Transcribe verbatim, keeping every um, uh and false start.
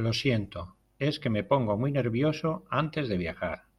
Lo siento, es que me pongo muy nervioso antes de viajar.